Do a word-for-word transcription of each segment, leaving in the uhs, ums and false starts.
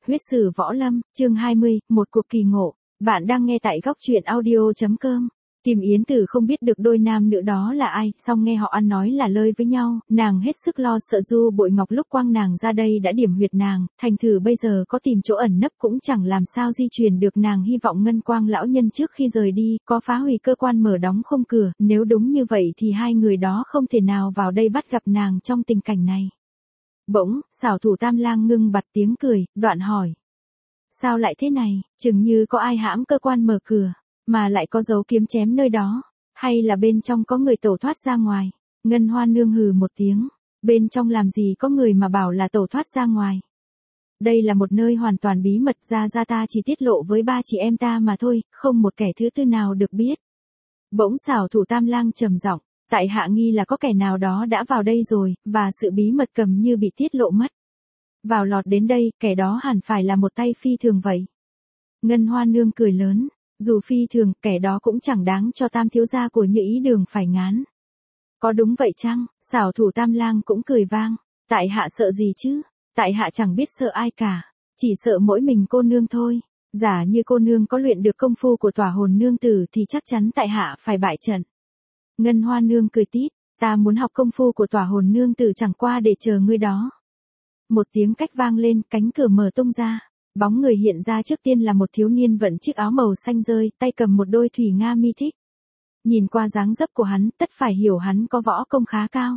Huyết sử võ lâm, chương hai mươi, một cuộc kỳ ngộ. Bạn đang nghe tại góc truyện audio.com. Kim Yến Tử không biết được đôi nam nữ đó là ai, song nghe họ ăn nói là lơi với nhau, nàng hết sức lo sợ Du Bội Ngọc lúc quang nàng ra đây đã điểm huyệt nàng, thành thử bây giờ có tìm chỗ ẩn nấp cũng chẳng làm sao di chuyển được. Nàng hy vọng Ngân Quang lão nhân trước khi rời đi, có phá hủy cơ quan mở đóng không cửa, nếu đúng như vậy thì hai người đó không thể nào vào đây bắt gặp nàng trong tình cảnh này. Bỗng, xảo thủ Tam Lang ngưng bặt tiếng cười, đoạn hỏi. Sao lại thế này, chừng như có ai hãm cơ quan mở cửa, mà lại có dấu kiếm chém nơi đó, hay là bên trong có người tẩu thoát ra ngoài? Ngân Hoa Nương hừ một tiếng, bên trong làm gì có người mà bảo là tẩu thoát ra ngoài. Đây là một nơi hoàn toàn bí mật, ra ra ta chỉ tiết lộ với ba chị em ta mà thôi, không một kẻ thứ tư nào được biết. Bỗng xảo thủ Tam Lang trầm giọng, tại hạ nghi là có kẻ nào đó đã vào đây rồi, và sự bí mật cầm như bị tiết lộ mất. Vào lọt đến đây, kẻ đó hẳn phải là một tay phi thường vậy. Ngân Hoa Nương cười lớn, dù phi thường, kẻ đó cũng chẳng đáng cho Tam thiếu gia của Như Ý Đường phải ngán. Có đúng vậy chăng? Xảo thủ Tam Lang cũng cười vang, tại hạ sợ gì chứ, tại hạ chẳng biết sợ ai cả, chỉ sợ mỗi mình cô nương thôi. Giả như cô nương có luyện được công phu của Tỏa Hồn Nương Tử thì chắc chắn tại hạ phải bại trận. Ngân Hoa Nương cười tít, ta muốn học công phu của Tỏa Hồn Nương Tử chẳng qua để chờ ngươi đó. Một tiếng cách vang lên, cánh cửa mở tung ra, bóng người hiện ra trước tiên là một thiếu niên vận chiếc áo màu xanh rơi, tay cầm một đôi thủy nga mi thích. Nhìn qua dáng dấp của hắn, tất phải hiểu hắn có võ công khá cao.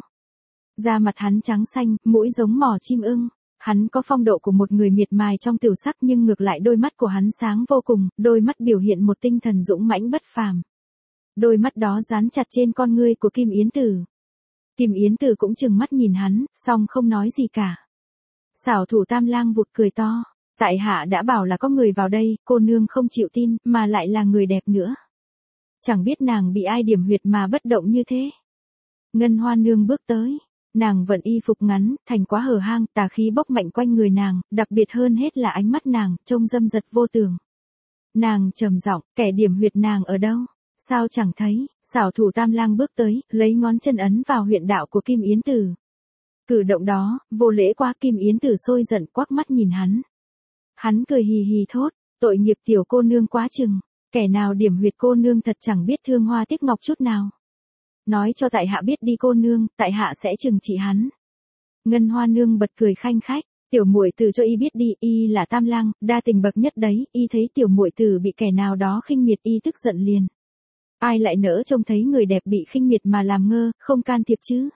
Da mặt hắn trắng xanh, mũi giống mỏ chim ưng. Hắn có phong độ của một người miệt mài trong tiểu sắc, nhưng ngược lại đôi mắt của hắn sáng vô cùng, đôi mắt biểu hiện một tinh thần dũng mãnh bất phàm. Đôi mắt đó dán chặt trên con ngươi của Kim Yến Tử. Kim Yến Tử cũng trừng mắt nhìn hắn, song không nói gì cả. Xảo thủ Tam Lang vụt cười to, tại hạ đã bảo là có người vào đây, cô nương không chịu tin, mà lại là người đẹp nữa. Chẳng biết nàng bị ai điểm huyệt mà bất động như thế. Ngân Hoa Nương bước tới, nàng vận y phục ngắn, thành quá hở hang, tà khí bốc mạnh quanh người nàng, đặc biệt hơn hết là ánh mắt nàng, trông dâm dật vô tường. Nàng trầm giọng, kẻ điểm huyệt nàng ở đâu? Sao chẳng thấy? Xảo thủ Tam Lang bước tới, lấy ngón chân ấn vào huyệt đạo của Kim Yến Tử. Cử động đó, vô lễ quá. Kim Yến Tử sôi giận quắc mắt nhìn hắn. Hắn cười hì hì thốt, tội nghiệp tiểu cô nương quá chừng, kẻ nào điểm huyệt cô nương thật chẳng biết thương hoa tiếc ngọc chút nào. Nói cho tại hạ biết đi cô nương, tại hạ sẽ trừng trị hắn. Ngân Hoa Nương bật cười khanh khách, tiểu muội tử cho y biết đi, y là Tam Lang, đa tình bậc nhất đấy, y thấy tiểu muội tử bị kẻ nào đó khinh miệt y tức giận liền. Ai lại nỡ trông thấy người đẹp bị khinh miệt mà làm ngơ, không can thiệp chứ?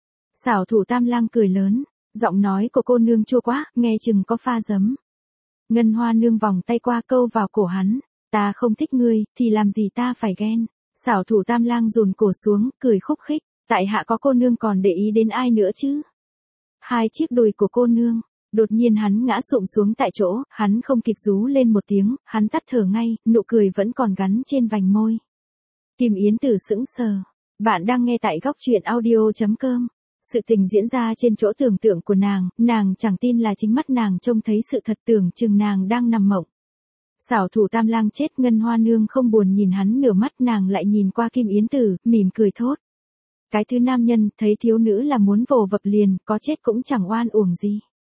Xảo thủ Tam Lang cười lớn, giọng nói của cô nương chua quá, nghe chừng có pha giấm. Ngân Hoa Nương vòng tay qua câu vào cổ hắn, ta không thích ngươi, thì làm gì ta phải ghen. Xảo thủ Tam Lang dồn cổ xuống, cười khúc khích, tại hạ có cô nương còn để ý đến ai nữa chứ? Hai chiếc đùi của cô nương, đột nhiên hắn ngã sụp xuống tại chỗ, hắn không kịp rú lên một tiếng, hắn tắt thở ngay, nụ cười vẫn còn gắn trên vành môi. Kim Yến Tử sững sờ, bạn đang nghe tại góc truyện audio.com. Sự tình diễn ra trên chỗ tưởng tượng của nàng, nàng chẳng tin là chính mắt nàng trông thấy sự thật, tưởng chừng nàng đang nằm mộng. Xảo thủ Tam Lang chết. Ngân Hoa Nương không buồn nhìn hắn nửa mắt, nàng lại nhìn qua Kim Yến Tử, mỉm cười thốt. Cái thứ nam nhân, thấy thiếu nữ là muốn vồ vập liền, có chết cũng chẳng oan uổng gì.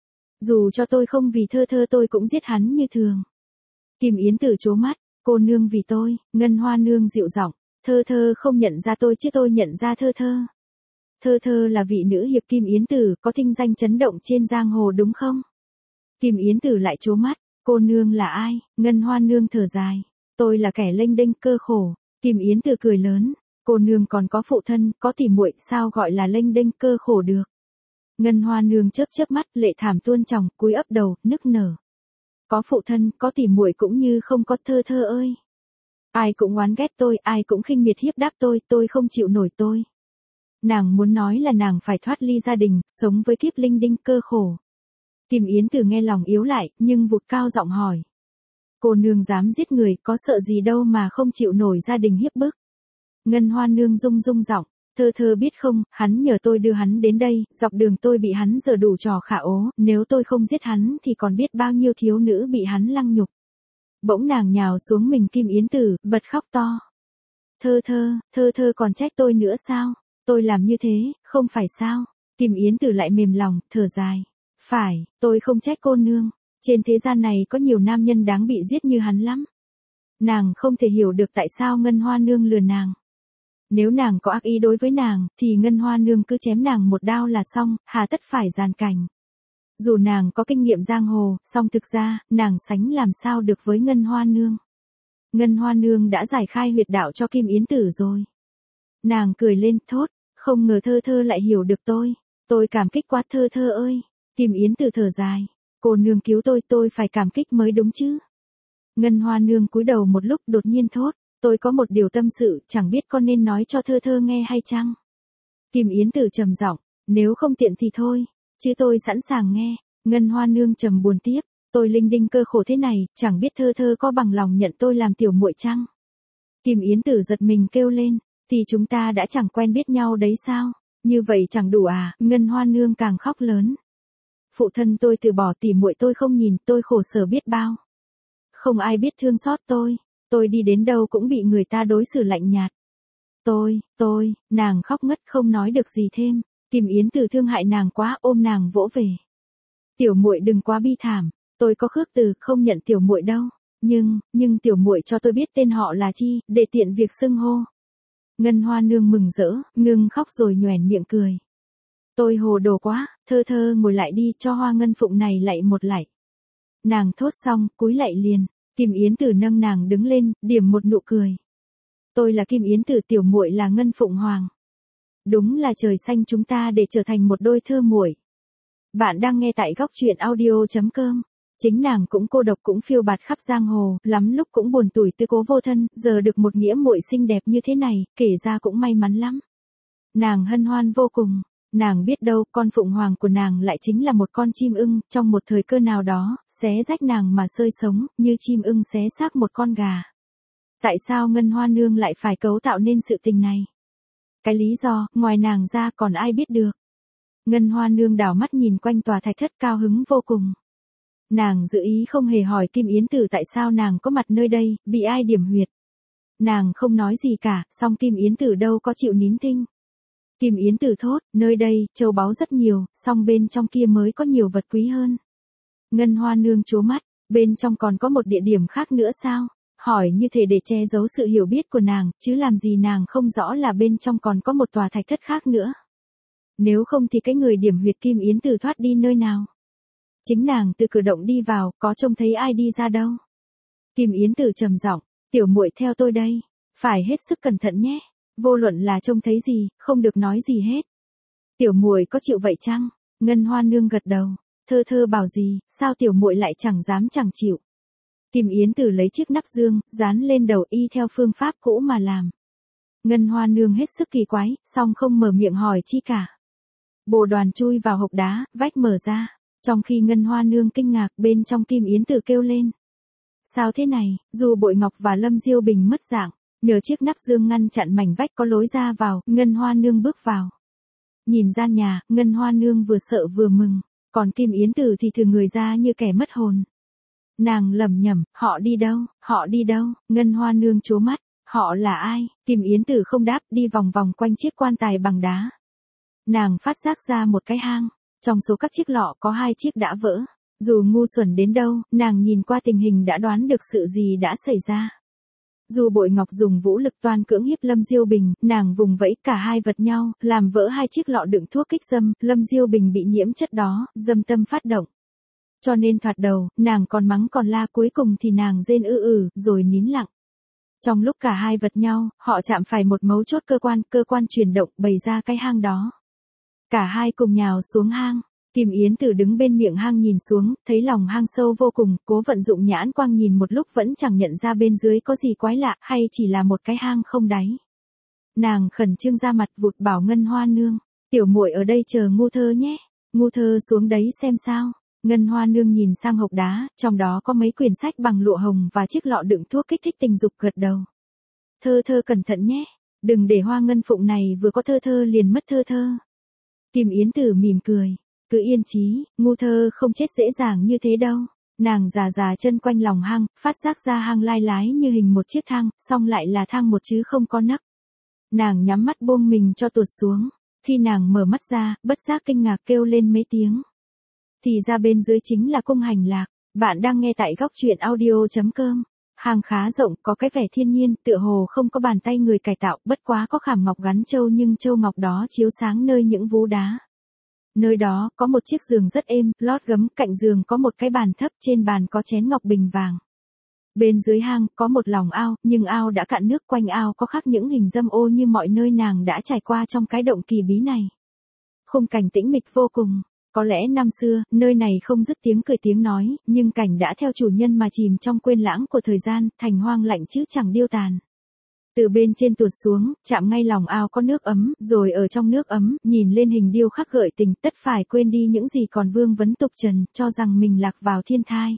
Dù cho tôi không vì thơ thơ tôi cũng giết hắn như thường. Kim Yến Tử trố mắt, cô nương vì tôi. Ngân Hoa Nương dịu giọng, thơ thơ không nhận ra tôi chứ tôi nhận ra thơ thơ. Thơ thơ là vị nữ hiệp Kim Yến Tử, có thinh danh chấn động trên giang hồ đúng không? Kim Yến Tử lại trố mắt, cô nương là ai? Ngân Hoa Nương thở dài, tôi là kẻ lênh đênh cơ khổ. Kim Yến Tử cười lớn, cô nương còn có phụ thân, có tỉ muội, sao gọi là lênh đênh cơ khổ được? Ngân Hoa Nương chớp chớp mắt, lệ thảm tuôn tròng, cúi ấp đầu, nức nở. Có phụ thân, có tỉ muội cũng như không có. Thơ thơ ơi, ai cũng oán ghét tôi, ai cũng khinh miệt hiếp đáp tôi, tôi không chịu nổi tôi. Nàng muốn nói là nàng phải thoát ly gia đình, sống với kiếp linh đinh cơ khổ. Kim Yến Tử nghe lòng yếu lại, nhưng vụt cao giọng hỏi. Cô nương dám giết người, có sợ gì đâu mà không chịu nổi gia đình hiếp bức. Ngân Hoa Nương rung rung giọng, thơ thơ biết không, hắn nhờ tôi đưa hắn đến đây, dọc đường tôi bị hắn giở đủ trò khả ố, nếu tôi không giết hắn thì còn biết bao nhiêu thiếu nữ bị hắn lăng nhục. Bỗng nàng nhào xuống mình Kim Yến Tử, bật khóc to. Thơ thơ, thơ thơ còn trách tôi nữa sao? Tôi làm như thế, không phải sao? Kim Yến Tử lại mềm lòng, thở dài. Phải, tôi không trách cô nương. Trên thế gian này có nhiều nam nhân đáng bị giết như hắn lắm. Nàng không thể hiểu được tại sao Ngân Hoa Nương lừa nàng. Nếu nàng có ác ý đối với nàng, thì Ngân Hoa Nương cứ chém nàng một đao là xong, hà tất phải giàn cảnh. Dù nàng có kinh nghiệm giang hồ, song thực ra, nàng sánh làm sao được với Ngân Hoa Nương. Ngân Hoa Nương đã giải khai huyệt đạo cho Kim Yến Tử rồi. Nàng cười lên thốt, không ngờ Thơ Thơ lại hiểu được tôi. Tôi cảm kích quá Thơ Thơ ơi. Kim Yến Tử thở dài. Cô nương cứu tôi, tôi phải cảm kích mới đúng chứ. Ngân Hoa Nương cúi đầu một lúc đột nhiên thốt, tôi có một điều tâm sự, chẳng biết con nên nói cho Thơ Thơ nghe hay chăng? Kim Yến Tử trầm giọng, nếu không tiện thì thôi, chứ tôi sẵn sàng nghe. Ngân Hoa Nương trầm buồn tiếp, tôi linh đinh cơ khổ thế này, chẳng biết Thơ Thơ có bằng lòng nhận tôi làm tiểu muội chăng? Kim Yến Tử giật mình kêu lên, thì chúng ta đã chẳng quen biết nhau đấy sao? Như vậy chẳng đủ à? Ngân Hoa Nương càng khóc lớn. Phụ thân tôi từ bỏ tỉ muội tôi không nhìn, tôi khổ sở biết bao. Không ai biết thương xót tôi, tôi đi đến đâu cũng bị người ta đối xử lạnh nhạt. Tôi, tôi, nàng khóc ngất không nói được gì thêm. Kim Yến Tử thương hại nàng quá, ôm nàng vỗ về. Tiểu muội đừng quá bi thảm, tôi có khước từ, không nhận tiểu muội đâu. Nhưng, nhưng tiểu muội cho tôi biết tên họ là chi, để tiện việc xưng hô. Ngân Hoa Nương mừng rỡ, ngừng khóc rồi nhoẻn miệng cười. Tôi hồ đồ quá, Thơ Thơ ngồi lại đi, cho Hoa Ngân Phụng này lạy một lạy. Nàng thốt xong, cúi lạy liền. Kim Yến Tử nâng nàng đứng lên, điểm một nụ cười. Tôi là Kim Yến Tử, tiểu muội là Ngân Phụng Hoàng. Đúng là trời xanh chúng ta để trở thành một đôi thơ muội. Bạn đang nghe tại góc truyện audio chấm com. Chính nàng cũng cô độc cũng phiêu bạt khắp giang hồ, lắm lúc cũng buồn tủi tư cố vô thân, giờ được một nghĩa muội xinh đẹp như thế này, kể ra cũng may mắn lắm. Nàng hân hoan vô cùng. Nàng biết đâu con phụng hoàng của nàng lại chính là một con chim ưng, trong một thời cơ nào đó, xé rách nàng mà sơi sống, như chim ưng xé xác một con gà. Tại sao Ngân Hoa Nương lại phải cấu tạo nên sự tình này? Cái lý do, ngoài nàng ra còn ai biết được? Ngân Hoa Nương đảo mắt nhìn quanh tòa thạch thất cao hứng vô cùng. Nàng dự ý không hề hỏi Kim Yến Tử tại sao nàng có mặt nơi đây, bị ai điểm huyệt. Nàng không nói gì cả, song Kim Yến Tử đâu có chịu nín thinh. Kim Yến Tử thốt, nơi đây, châu báu rất nhiều, song bên trong kia mới có nhiều vật quý hơn. Ngân Hoa Nương trố mắt, bên trong còn có một địa điểm khác nữa sao? Hỏi như thể để che giấu sự hiểu biết của nàng, chứ làm gì nàng không rõ là bên trong còn có một tòa thạch thất khác nữa. Nếu không thì cái người điểm huyệt Kim Yến Tử thoát đi nơi nào? Chính nàng từ cửa động đi vào, có trông thấy ai đi ra đâu? Kim Yến Tử trầm giọng, tiểu muội theo tôi đây, phải hết sức cẩn thận nhé. Vô luận là trông thấy gì, không được nói gì hết. Tiểu muội có chịu vậy chăng? Ngân Hoa Nương gật đầu. Thơ Thơ bảo gì, sao tiểu muội lại chẳng dám chẳng chịu? Kim Yến Tử lấy chiếc nắp dương, dán lên đầu y theo phương pháp cũ mà làm. Ngân Hoa Nương hết sức kỳ quái, song không mở miệng hỏi chi cả. Bồ đoàn chui vào hộc đá, vách mở ra. Trong khi Ngân Hoa Nương kinh ngạc, bên trong Kim Yến Tử kêu lên. Sao thế này, dù Bội Ngọc và Lâm Diêu Bình mất dạng. Nhờ chiếc nắp dương ngăn chặn mảnh vách có lối ra vào, Ngân Hoa Nương bước vào. Nhìn gian nhà, Ngân Hoa Nương vừa sợ vừa mừng, còn Kim Yến Tử thì thừ người ra như kẻ mất hồn. Nàng lẩm nhẩm, họ đi đâu, họ đi đâu? Ngân Hoa Nương trố mắt, họ là ai? Kim Yến Tử không đáp, đi vòng vòng quanh chiếc quan tài bằng đá. Nàng phát giác ra một cái hang, trong số các chiếc lọ có hai chiếc đã vỡ. Dù ngu xuẩn đến đâu, nàng nhìn qua tình hình đã đoán được sự gì đã xảy ra. Dù Bội Ngọc dùng vũ lực toan cưỡng hiếp Lâm Diêu Bình, nàng vùng vẫy cả hai vật nhau, làm vỡ hai chiếc lọ đựng thuốc kích dâm, Lâm Diêu Bình bị nhiễm chất đó, dâm tâm phát động. Cho nên thoạt đầu, nàng còn mắng còn la, cuối cùng thì nàng rên ư ử, rồi nín lặng. Trong lúc cả hai vật nhau, họ chạm phải một mấu chốt cơ quan, cơ quan chuyển động bày ra cái hang đó. Cả hai cùng nhào xuống hang. Kim Yến Tử đứng bên miệng hang nhìn xuống, thấy lòng hang sâu vô cùng, cố vận dụng nhãn quang nhìn một lúc vẫn chẳng nhận ra bên dưới có gì quái lạ, hay chỉ là một cái hang không đáy. Nàng khẩn trương ra mặt vụt bảo Ngân Hoa Nương, tiểu muội ở đây chờ Ngu Thơ nhé, Ngu Thơ xuống đấy xem sao. Ngân Hoa Nương nhìn sang hộc đá, trong đó có mấy quyển sách bằng lụa hồng và chiếc lọ đựng thuốc kích thích tình dục, gật đầu. Thơ Thơ cẩn thận nhé, đừng để Hoa Ngân Phụng này vừa có Thơ Thơ liền mất Thơ Thơ. Kim Yến Tử mỉm cười. Cứ yên chí, Ngu Thơ không chết dễ dàng như thế đâu. Nàng già già chân quanh lòng hang, phát giác ra hang lai lái như hình một chiếc thang, song lại là thang một chứ không có nấc. Nàng nhắm mắt buông mình cho tuột xuống. Khi nàng mở mắt ra, bất giác kinh ngạc kêu lên mấy tiếng. Thì ra bên dưới chính là cung hành lạc. Bạn đang nghe tại góc truyện audio chấm com. Hang khá rộng, có cái vẻ thiên nhiên, tựa hồ không có bàn tay người cải tạo, bất quá có khảm ngọc gắn châu nhưng châu ngọc đó chiếu sáng nơi những vú đá. Nơi đó, có một chiếc giường rất êm, lót gấm, cạnh giường có một cái bàn thấp, trên bàn có chén ngọc bình vàng. Bên dưới hang, có một lòng ao, nhưng ao đã cạn nước, quanh ao có khắc những hình dâm ô như mọi nơi nàng đã trải qua trong cái động kỳ bí này. Khung cảnh tĩnh mịch vô cùng. Có lẽ năm xưa, nơi này không dứt tiếng cười tiếng nói, nhưng cảnh đã theo chủ nhân mà chìm trong quên lãng của thời gian, thành hoang lạnh chứ chẳng điêu tàn. Từ bên trên tuột xuống, chạm ngay lòng ao có nước ấm, rồi ở trong nước ấm, nhìn lên hình điêu khắc gợi tình, tất phải quên đi những gì còn vương vấn tục trần, cho rằng mình lạc vào thiên thai.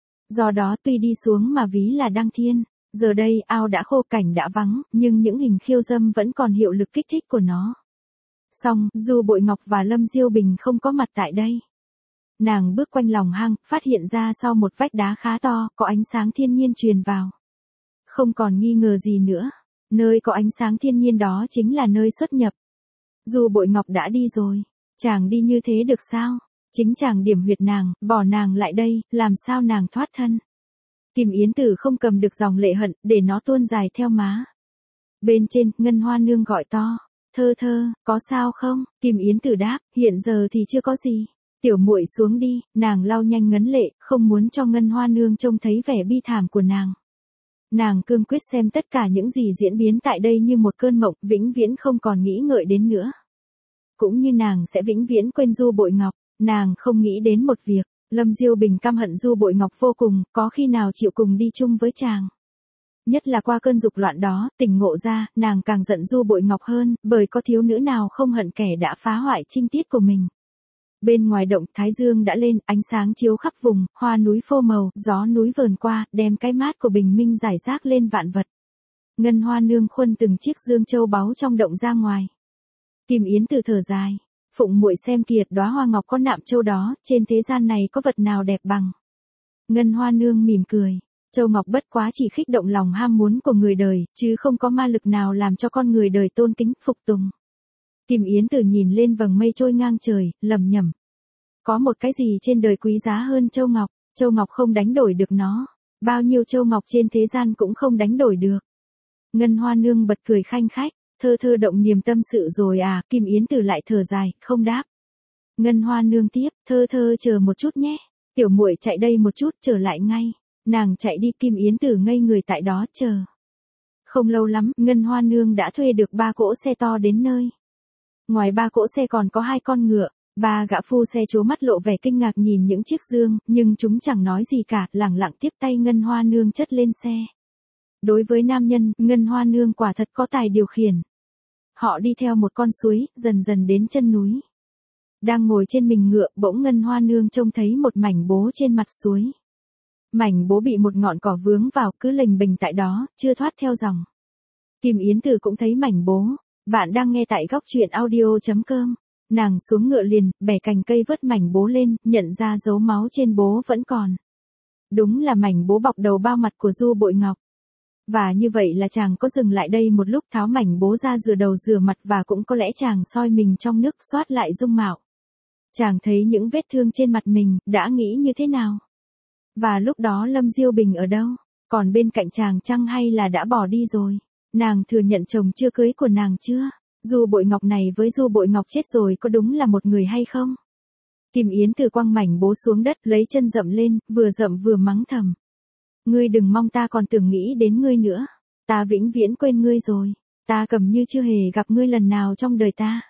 Do đó tuy đi xuống mà ví là đăng thiên, giờ đây ao đã khô, cảnh đã vắng, nhưng những hình khiêu dâm vẫn còn hiệu lực kích thích của nó. Xong, Du Bội Ngọc và Lâm Diêu Bình không có mặt tại đây. Nàng bước quanh lòng hang, phát hiện ra sau một vách đá khá to, có ánh sáng thiên nhiên truyền vào. Không còn nghi ngờ gì nữa, nơi có ánh sáng thiên nhiên đó chính là nơi xuất nhập. Du Bội Ngọc đã đi rồi, chàng đi như thế được sao? Chính chàng điểm huyệt nàng, bỏ nàng lại đây, làm sao nàng thoát thân? Kim Yến Tử không cầm được dòng lệ hận, để nó tuôn dài theo má. Bên trên, Ngân Hoa Nương gọi to. Thơ thơ, có sao không? Kim Yến Tử đáp, hiện giờ thì chưa có gì. Tiểu muội xuống đi, nàng lau nhanh ngấn lệ, không muốn cho Ngân Hoa Nương trông thấy vẻ bi thảm của nàng. Nàng cương quyết xem tất cả những gì diễn biến tại đây như một cơn mộng, vĩnh viễn không còn nghĩ ngợi đến nữa. Cũng như nàng sẽ vĩnh viễn quên Du Bội Ngọc, nàng không nghĩ đến một việc, Lâm Diêu Bình căm hận Du Bội Ngọc vô cùng, có khi nào chịu cùng đi chung với chàng. Nhất là qua cơn dục loạn đó, tỉnh ngộ ra, nàng càng giận Du Bội Ngọc hơn, bởi có thiếu nữ nào không hận kẻ đã phá hoại trinh tiết của mình. Bên ngoài động, thái dương đã lên, ánh sáng chiếu khắp vùng, hoa núi phô màu, gió núi vờn qua, đem cái mát của bình minh rải rác lên vạn vật. Ngân Hoa Nương khuân từng chiếc dương châu báu trong động ra ngoài. Kim Yến Tử thở dài, phụng muội xem kiệt đóa hoa ngọc có nạm châu đó, trên thế gian này có vật nào đẹp bằng. Ngân Hoa Nương mỉm cười. Châu ngọc bất quá chỉ khích động lòng ham muốn của người đời, chứ không có ma lực nào làm cho con người đời tôn kính, phục tùng. Kim Yến Tử nhìn lên vầng mây trôi ngang trời, lẩm nhẩm. Có một cái gì trên đời quý giá hơn châu ngọc, châu ngọc không đánh đổi được nó. Bao nhiêu châu ngọc trên thế gian cũng không đánh đổi được. Ngân Hoa Nương bật cười khanh khách, thơ thơ động niềm tâm sự rồi à, Kim Yến Tử lại thở dài, không đáp. Ngân Hoa Nương tiếp, thơ thơ chờ một chút nhé, tiểu muội chạy đây một chút, trở lại ngay. Nàng chạy đi, Kim Yến Tử ngây người tại đó chờ. Không lâu lắm, Ngân Hoa Nương đã thuê được ba cỗ xe to đến nơi. Ngoài ba cỗ xe còn có hai con ngựa, ba gã phu xe trố mắt lộ vẻ kinh ngạc nhìn những chiếc dương, nhưng chúng chẳng nói gì cả, lẳng lặng tiếp tay Ngân Hoa Nương chất lên xe. Đối với nam nhân, Ngân Hoa Nương quả thật có tài điều khiển. Họ đi theo một con suối, dần dần đến chân núi. Đang ngồi trên mình ngựa, bỗng Ngân Hoa Nương trông thấy một mảnh bố trên mặt suối. Mảnh bố bị một ngọn cỏ vướng vào, cứ lềnh bềnh tại đó, chưa thoát theo dòng. Kim Yến Tử cũng thấy mảnh bố. Bạn đang nghe tại góc truyện audio chấm com. Nàng xuống ngựa liền, bẻ cành cây vớt mảnh bố lên, nhận ra dấu máu trên bố vẫn còn. Đúng là mảnh bố bọc đầu bao mặt của Du Bội Ngọc. Và như vậy là chàng có dừng lại đây một lúc, tháo mảnh bố ra rửa đầu rửa mặt, và cũng có lẽ chàng soi mình trong nước soát lại dung mạo. Chàng thấy những vết thương trên mặt mình, đã nghĩ như thế nào? Và lúc đó Lâm Diêu Bình ở đâu? Còn bên cạnh chàng chăng hay là đã bỏ đi rồi? Nàng thừa nhận chồng chưa cưới của nàng chưa? Du Bội Ngọc này với Du Bội Ngọc chết rồi có đúng là một người hay không? Kim Yến Tử quăng mảnh bố xuống đất, lấy chân dậm lên, vừa dậm vừa mắng thầm. Ngươi đừng mong ta còn tưởng nghĩ đến ngươi nữa. Ta vĩnh viễn quên ngươi rồi. Ta cầm như chưa hề gặp ngươi lần nào trong đời ta.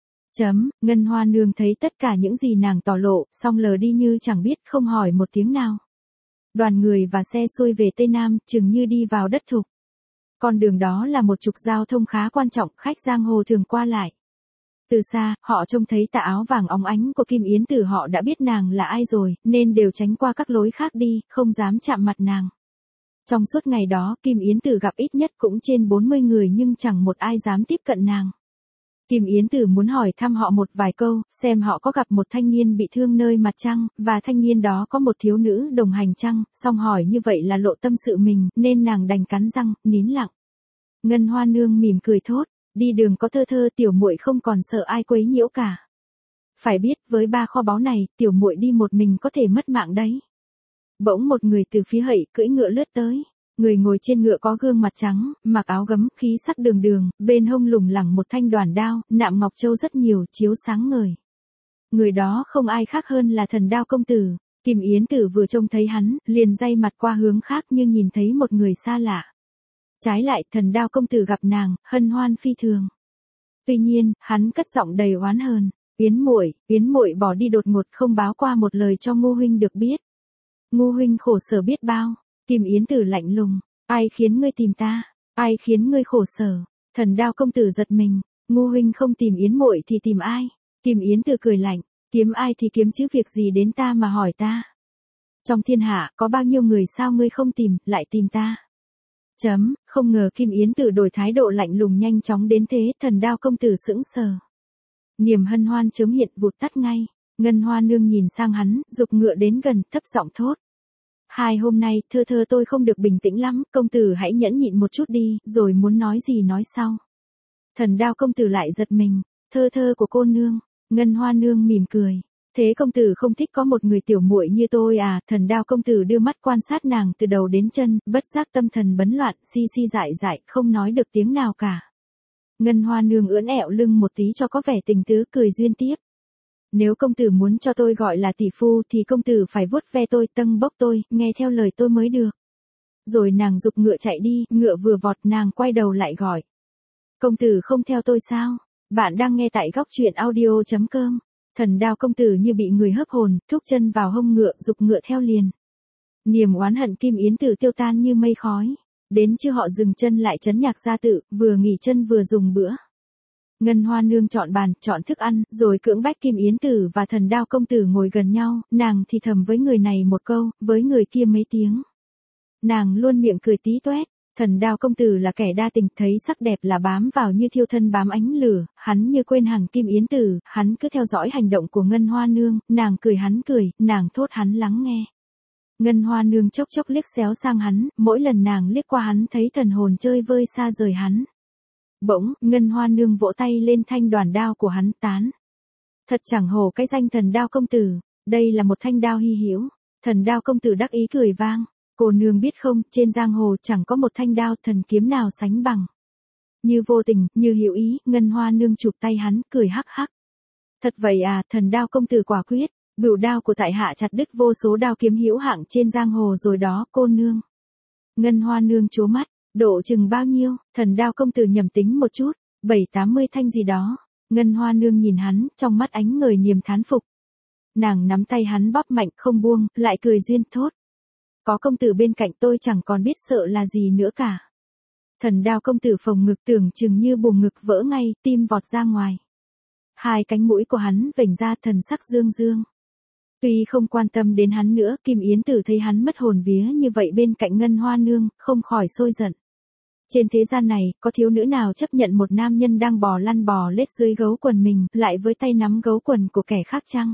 Chấm, Ngân Hoa Nương thấy tất cả những gì nàng tỏ lộ, xong lờ đi như chẳng biết, không hỏi một tiếng nào. Đoàn người và xe xuôi về Tây Nam, chừng như đi vào đất thục. Con đường đó là một trục giao thông khá quan trọng, khách giang hồ thường qua lại. Từ xa, họ trông thấy tà áo vàng óng ánh của Kim Yến Tử, họ đã biết nàng là ai rồi, nên đều tránh qua các lối khác đi, không dám chạm mặt nàng. Trong suốt ngày đó, Kim Yến Tử gặp ít nhất cũng trên bốn mươi người nhưng chẳng một ai dám tiếp cận nàng. Kim Yến Tử muốn hỏi thăm họ một vài câu, xem họ có gặp một thanh niên bị thương nơi mặt chăng, và thanh niên đó có một thiếu nữ đồng hành chăng, song hỏi như vậy là lộ tâm sự mình, nên nàng đành cắn răng, nín lặng. Ngân Hoa Nương mỉm cười thốt, đi đường có thơ thơ, tiểu muội không còn sợ ai quấy nhiễu cả. Phải biết, với ba kho báu này, tiểu muội đi một mình có thể mất mạng đấy. Bỗng một người từ phía hậy cưỡi ngựa lướt tới. Người ngồi trên ngựa có gương mặt trắng, mặc áo gấm, khí sắc đường đường, bên hông lủng lẳng một thanh đoản đao, nạm ngọc châu rất nhiều, chiếu sáng ngời. Người đó không ai khác hơn là Thần Đao công tử. Kim Yến Tử vừa trông thấy hắn, liền day mặt qua hướng khác như nhìn thấy một người xa lạ. Trái lại, Thần Đao công tử gặp nàng, hân hoan phi thường. Tuy nhiên, hắn cất giọng đầy oán hờn, "Yến muội, Yến muội bỏ đi đột ngột không báo qua một lời cho Ngô huynh được biết. Ngô huynh khổ sở biết bao." Kim Yến Tử lạnh lùng, "Ai khiến ngươi tìm ta? Ai khiến ngươi khổ sở?" Thần Đao công tử giật mình, "Ngô huynh không tìm Yến muội thì tìm ai?" Kim Yến Tử cười lạnh, "Kiếm ai thì kiếm chứ việc gì đến ta mà hỏi ta? Trong thiên hạ có bao nhiêu người sao ngươi không tìm, lại tìm ta?" Chấm, không ngờ Kim Yến Tử đổi thái độ lạnh lùng nhanh chóng đến thế, Thần Đao công tử sững sờ. Niềm hân hoan chớm hiện vụt tắt ngay, Ngân Hoa nương nhìn sang hắn, giục ngựa đến gần, thấp giọng thốt: "Hai hôm nay, thơ thơ tôi không được bình tĩnh lắm, công tử hãy nhẫn nhịn một chút đi, rồi muốn nói gì nói sau." Thần Đao công tử lại giật mình, "Thơ thơ của cô nương." Ngân Hoa nương mỉm cười, "Thế công tử không thích có một người tiểu muội như tôi à?" Thần Đao công tử đưa mắt quan sát nàng từ đầu đến chân, bất giác tâm thần bấn loạn, si si dại dại, không nói được tiếng nào cả. Ngân Hoa nương ưỡn ẹo lưng một tí cho có vẻ tình tứ, cười duyên tiếp: "Nếu công tử muốn cho tôi gọi là tỷ phu thì công tử phải vuốt ve tôi, tâng bốc tôi, nghe theo lời tôi mới được." Rồi nàng giục ngựa chạy đi, ngựa vừa vọt nàng quay đầu lại gọi: "Công tử không theo tôi sao?" Bạn đang nghe tại góc truyện audio chấm com. Thần Đao công tử như bị người hấp hồn, thúc chân vào hông ngựa, giục ngựa theo liền. Niềm oán hận Kim Yến Tử tiêu tan như mây khói. Đến trưa họ dừng chân lại trấn Nhạc Gia Tự, vừa nghỉ chân vừa dùng bữa. Ngân Hoa nương chọn bàn, chọn thức ăn, rồi cưỡng bách Kim Yến Tử và Thần Đao công tử ngồi gần nhau, nàng thì thầm với người này một câu, với người kia mấy tiếng. Nàng luôn miệng cười tí toét. Thần Đao công tử là kẻ đa tình, thấy sắc đẹp là bám vào như thiêu thân bám ánh lửa, hắn như quên hẳn Kim Yến Tử, hắn cứ theo dõi hành động của Ngân Hoa nương, nàng cười hắn cười, nàng thốt hắn lắng nghe. Ngân Hoa nương chốc chốc liếc xéo sang hắn, mỗi lần nàng liếc qua hắn thấy thần hồn chơi vơi xa rời hắn. Bỗng, Ngân Hoa nương vỗ tay lên thanh đoản đao của hắn, tán: "Thật chẳng hổ cái danh Thần Đao công tử, đây là một thanh đao hy hữu." Thần Đao công tử đắc ý cười vang: "Cô nương biết không, trên giang hồ chẳng có một thanh đao thần kiếm nào sánh bằng." Như vô tình, như hữu ý, Ngân Hoa nương chụp tay hắn, cười hắc hắc: "Thật vậy à?" Thần Đao công tử quả quyết: "Bửu đao của tại hạ chặt đứt vô số đao kiếm hữu hạng trên giang hồ rồi đó, cô nương." Ngân Hoa nương trố mắt: "Độ chừng bao nhiêu?" Thần Đao công tử nhẩm tính một chút: bảy tám mươi thanh gì đó." Ngân Hoa nương nhìn hắn, trong mắt ánh ngời niềm thán phục. Nàng nắm tay hắn bóp mạnh không buông, lại cười duyên thốt: "Có công tử bên cạnh tôi chẳng còn biết sợ là gì nữa cả." Thần Đao công tử phồng ngực, tưởng chừng như buồng ngực vỡ ngay, tim vọt ra ngoài. Hai cánh mũi của hắn vểnh ra, thần sắc dương dương. Tuy không quan tâm đến hắn nữa, Kim Yến Tử thấy hắn mất hồn vía như vậy bên cạnh Ngân Hoa nương, không khỏi sôi giận. Trên thế gian này, có thiếu nữ nào chấp nhận một nam nhân đang bò lăn bò lết dưới gấu quần mình, lại với tay nắm gấu quần của kẻ khác chăng?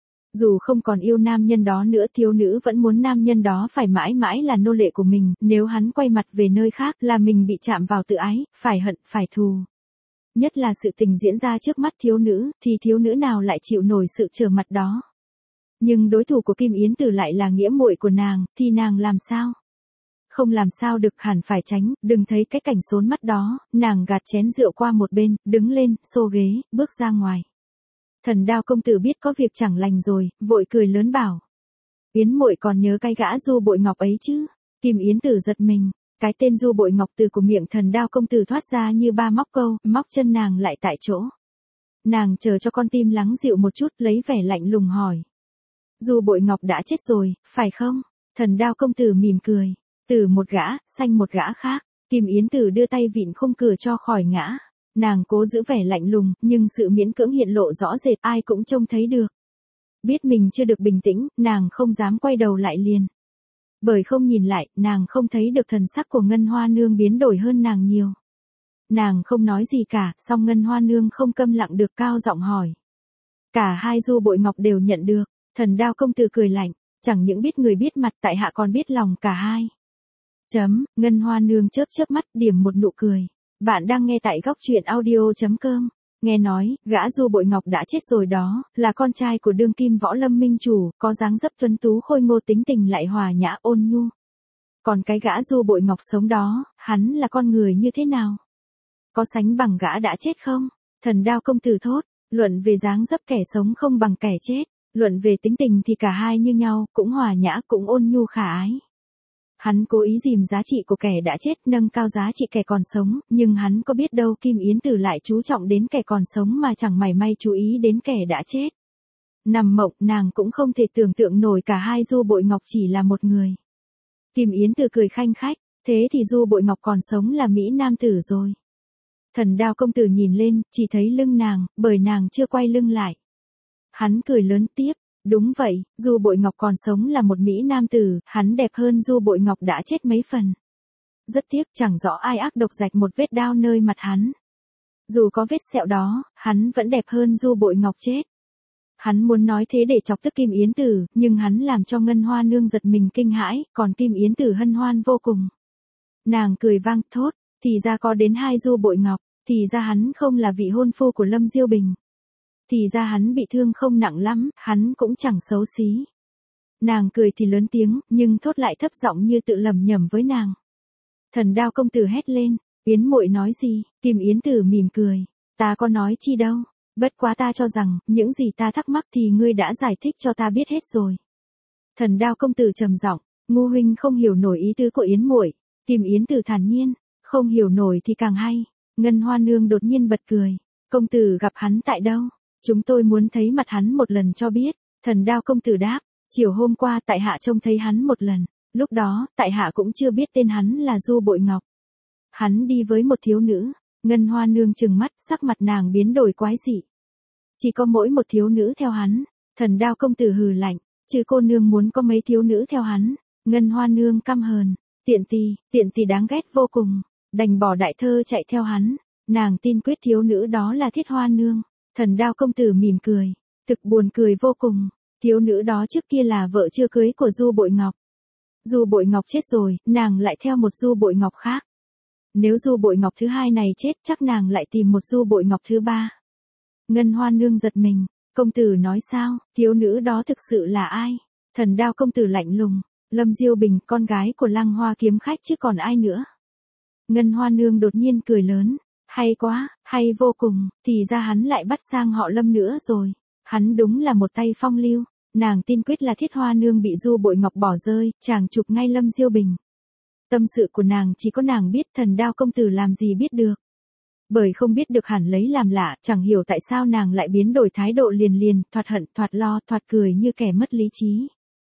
Dù không còn yêu nam nhân đó nữa, thiếu nữ vẫn muốn nam nhân đó phải mãi mãi là nô lệ của mình, nếu hắn quay mặt về nơi khác là mình bị chạm vào tự ái, phải hận, phải thù. Nhất là sự tình diễn ra trước mắt thiếu nữ, thì thiếu nữ nào lại chịu nổi sự trở mặt đó. Nhưng đối thủ của Kim Yến Tử lại là nghĩa muội của nàng, thì nàng làm sao? Không làm sao được, hẳn phải tránh, đừng thấy cái cảnh xốn mắt đó. Nàng gạt chén rượu qua một bên, đứng lên, xô ghế, bước ra ngoài. Thần Đao công tử biết có việc chẳng lành rồi, vội cười lớn bảo: "Yến muội còn nhớ cái gã Du Bội Ngọc ấy chứ?" Kim Yến Tử giật mình, cái tên Du Bội Ngọc từ của miệng Thần Đao công tử thoát ra như ba móc câu, móc chân nàng lại tại chỗ. Nàng chờ cho con tim lắng dịu một chút, lấy vẻ lạnh lùng hỏi: "Du Bội Ngọc đã chết rồi, phải không?" Thần Đao công tử mỉm cười: "Tử một gã, sanh một gã khác." Kim Yến Tử đưa tay vịn khung cửa cho khỏi ngã. Nàng cố giữ vẻ lạnh lùng, nhưng sự miễn cưỡng hiện lộ rõ rệt, ai cũng trông thấy được. Biết mình chưa được bình tĩnh, nàng không dám quay đầu lại liền. Bởi không nhìn lại, nàng không thấy được thần sắc của Ngân Hoa nương biến đổi hơn nàng nhiều. Nàng không nói gì cả, song Ngân Hoa nương không câm lặng được, cao giọng hỏi. Cả hai Du Bội Ngọc đều nhận được. Thần Đao công tử cười lạnh: "Chẳng những biết người biết mặt, tại hạ còn biết lòng cả hai." Chấm, Ngân Hoa nương chớp chớp mắt, điểm một nụ cười. Bạn đang nghe tại góc truyện audio chấm com. Nghe nói, gã Du Bội Ngọc đã chết rồi đó, là con trai của đương kim võ lâm minh chủ, có dáng dấp tuấn tú khôi ngô tính tình lại hòa nhã ôn nhu. Còn cái gã Du Bội Ngọc sống đó, hắn là con người như thế nào? Có sánh bằng gã đã chết không? Thần Đao công tử thốt, luận về dáng dấp kẻ sống không bằng kẻ chết, luận về tính tình thì cả hai như nhau, cũng hòa nhã cũng ôn nhu khả ái. Hắn cố ý dìm giá trị của kẻ đã chết nâng cao giá trị kẻ còn sống, nhưng hắn có biết đâu Kim Yến Tử lại chú trọng đến kẻ còn sống mà chẳng mảy may chú ý đến kẻ đã chết. Nằm mộng nàng cũng không thể tưởng tượng nổi cả hai Du Bội Ngọc chỉ là một người. Kim Yến Tử cười khanh khách, thế thì Du Bội Ngọc còn sống là Mỹ Nam tử rồi. Thần Đao công tử nhìn lên, chỉ thấy lưng nàng, bởi nàng chưa quay lưng lại. Hắn cười lớn tiếp, đúng vậy, Du Bội Ngọc còn sống là một Mỹ Nam tử, hắn đẹp hơn Du Bội Ngọc đã chết mấy phần. Rất tiếc chẳng rõ ai ác độc rạch một vết đao nơi mặt hắn. Dù có vết sẹo đó, hắn vẫn đẹp hơn Du Bội Ngọc chết. Hắn muốn nói thế để chọc tức Kim Yến Tử, nhưng hắn làm cho Ngân Hoa Nương giật mình kinh hãi, còn Kim Yến Tử hân hoan vô cùng. Nàng cười vang thốt, thì ra có đến hai Du Bội Ngọc, thì ra hắn không là vị hôn phu của Lâm Diêu Bình. Thì ra hắn bị thương không nặng lắm, hắn cũng chẳng xấu xí. Nàng cười thì lớn tiếng, nhưng thốt lại thấp giọng như tự lẩm nhẩm với nàng. Thần Đao công tử hét lên, Yến muội nói gì? Kim Yến Tử mỉm cười, ta có nói chi đâu, bất quá ta cho rằng, những gì ta thắc mắc thì ngươi đã giải thích cho ta biết hết rồi. Thần Đao công tử trầm giọng, ngu huynh không hiểu nổi ý tứ của Yến muội. Kim Yến Tử thản nhiên, không hiểu nổi thì càng hay. Ngân Hoa Nương đột nhiên bật cười, công tử gặp hắn tại đâu? Chúng tôi muốn thấy mặt hắn một lần cho biết. Thần Đao công tử đáp, chiều hôm qua tại hạ trông thấy hắn một lần, lúc đó, tại hạ cũng chưa biết tên hắn là Du Bội Ngọc. Hắn đi với một thiếu nữ. Ngân Hoa Nương trừng mắt, sắc mặt nàng biến đổi quái dị. Chỉ có mỗi một thiếu nữ theo hắn. Thần Đao công tử hừ lạnh, chứ cô nương muốn có mấy thiếu nữ theo hắn. Ngân Hoa Nương căm hờn, tiện tì, tiện tì đáng ghét vô cùng, đành bỏ đại thơ chạy theo hắn. Nàng tin quyết thiếu nữ đó là Thiết Hoa Nương. Thần Đao công tử mỉm cười, thực buồn cười vô cùng. Thiếu nữ đó trước kia là vợ chưa cưới của Du Bội Ngọc. Du Bội Ngọc chết rồi, nàng lại theo một Du Bội Ngọc khác. Nếu Du Bội Ngọc thứ hai này chết, chắc nàng lại tìm một Du Bội Ngọc thứ ba. Ngân Hoa Nương giật mình, công tử nói sao, thiếu nữ đó thực sự là ai? Thần Đao công tử lạnh lùng, Lâm Diêu Bình, con gái của Lăng Hoa kiếm khách chứ còn ai nữa. Ngân Hoa Nương đột nhiên cười lớn, hay quá, hay vô cùng, thì ra hắn lại bắt sang họ Lâm nữa rồi. Hắn đúng là một tay phong lưu. Nàng tin quyết là Thiết Hoa Nương bị Du Bội Ngọc bỏ rơi, chàng chụp ngay Lâm Diêu Bình. Tâm sự của nàng chỉ có nàng biết, Thần Đao công tử làm gì biết được. Bởi không biết được hẳn lấy làm lạ, chẳng hiểu tại sao nàng lại biến đổi thái độ liền liền, thoạt hận, thoạt lo, thoạt cười như kẻ mất lý trí.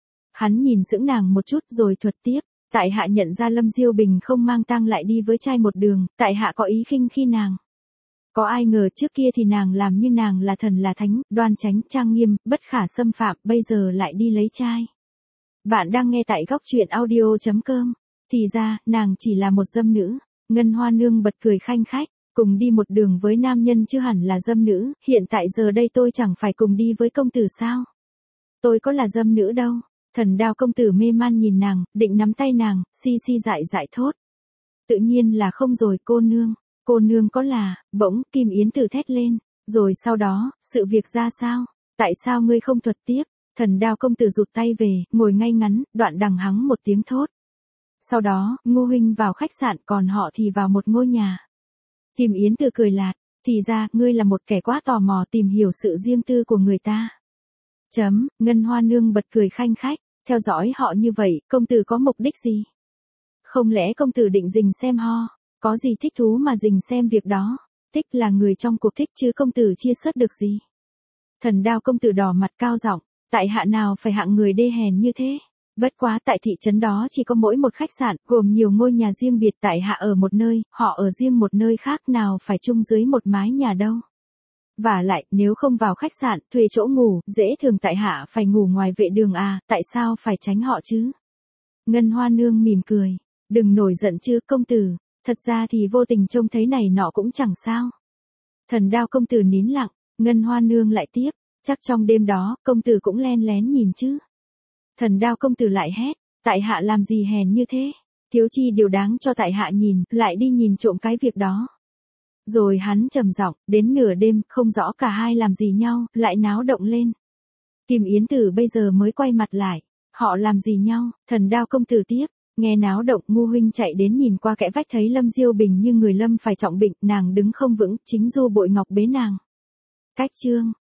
Hắn nhìn sững nàng một chút rồi thuật tiếp, tại hạ nhận ra Lâm Diêu Bình không mang tang lại đi với trai một đường, tại hạ có ý khinh khi nàng. Có ai ngờ trước kia thì nàng làm như nàng là thần là thánh, đoan chánh, trang nghiêm, bất khả xâm phạm, bây giờ lại đi lấy trai. Bạn đang nghe tại góc truyện audio chấm com. Thì ra, nàng chỉ là một dâm nữ. Ngân Hoa Nương bật cười khanh khách, cùng đi một đường với nam nhân chứ hẳn là dâm nữ, hiện tại giờ đây tôi chẳng phải cùng đi với công tử sao? Tôi có là dâm nữ đâu. Thần Đao công tử mê man nhìn nàng, định nắm tay nàng, si si dại dại thốt. Tự nhiên là không rồi cô nương. Cô nương có là, bỗng, Kim Yến Tử thét lên. Rồi sau đó, sự việc ra sao? Tại sao ngươi không thuật tiếp? Thần Đao công tử rụt tay về, ngồi ngay ngắn, đoạn đằng hắng một tiếng thốt. Sau đó, Ngô huynh vào khách sạn, còn họ thì vào một ngôi nhà. Kim Yến Tử cười lạt, thì ra, ngươi là một kẻ quá tò mò tìm hiểu sự riêng tư của người ta. Chấm, Ngân Hoa Nương bật cười khanh khách, theo dõi họ như vậy, công tử có mục đích gì? Không lẽ công tử định rình xem ho? Có gì thích thú mà rình xem việc đó? Thích là người trong cuộc thích chứ công tử chia sớt được gì? Thần Đao công tử đỏ mặt cao giọng, tại hạ nào phải hạng người đê hèn như thế? Bất quá tại thị trấn đó chỉ có mỗi một khách sạn, gồm nhiều ngôi nhà riêng biệt, tại hạ ở một nơi, họ ở riêng một nơi khác, nào phải chung dưới một mái nhà đâu. Và lại, nếu không vào khách sạn, thuê chỗ ngủ, dễ thường tại hạ phải ngủ ngoài vệ đường à, tại sao phải tránh họ chứ? Ngân Hoa Nương mỉm cười, đừng nổi giận chứ công tử, thật ra thì vô tình trông thấy này nọ cũng chẳng sao. Thần Đao công tử nín lặng, Ngân Hoa Nương lại tiếp, chắc trong đêm đó, công tử cũng len lén nhìn chứ. Thần Đao công tử lại hét, tại hạ làm gì hèn như thế, thiếu chi điều đáng cho tại hạ nhìn, lại đi nhìn trộm cái việc đó. Rồi hắn trầm giọng, đến nửa đêm, không rõ cả hai làm gì nhau, lại náo động lên. Kim Yến Tử bây giờ mới quay mặt lại. Họ làm gì nhau? Thần Đao công tử tiếp. Nghe náo động, Ngu huynh chạy đến nhìn qua kẽ vách thấy Lâm Diêu Bình như người lâm phải trọng bệnh, nàng đứng không vững, chính Du Bội Ngọc bế nàng. Cách chương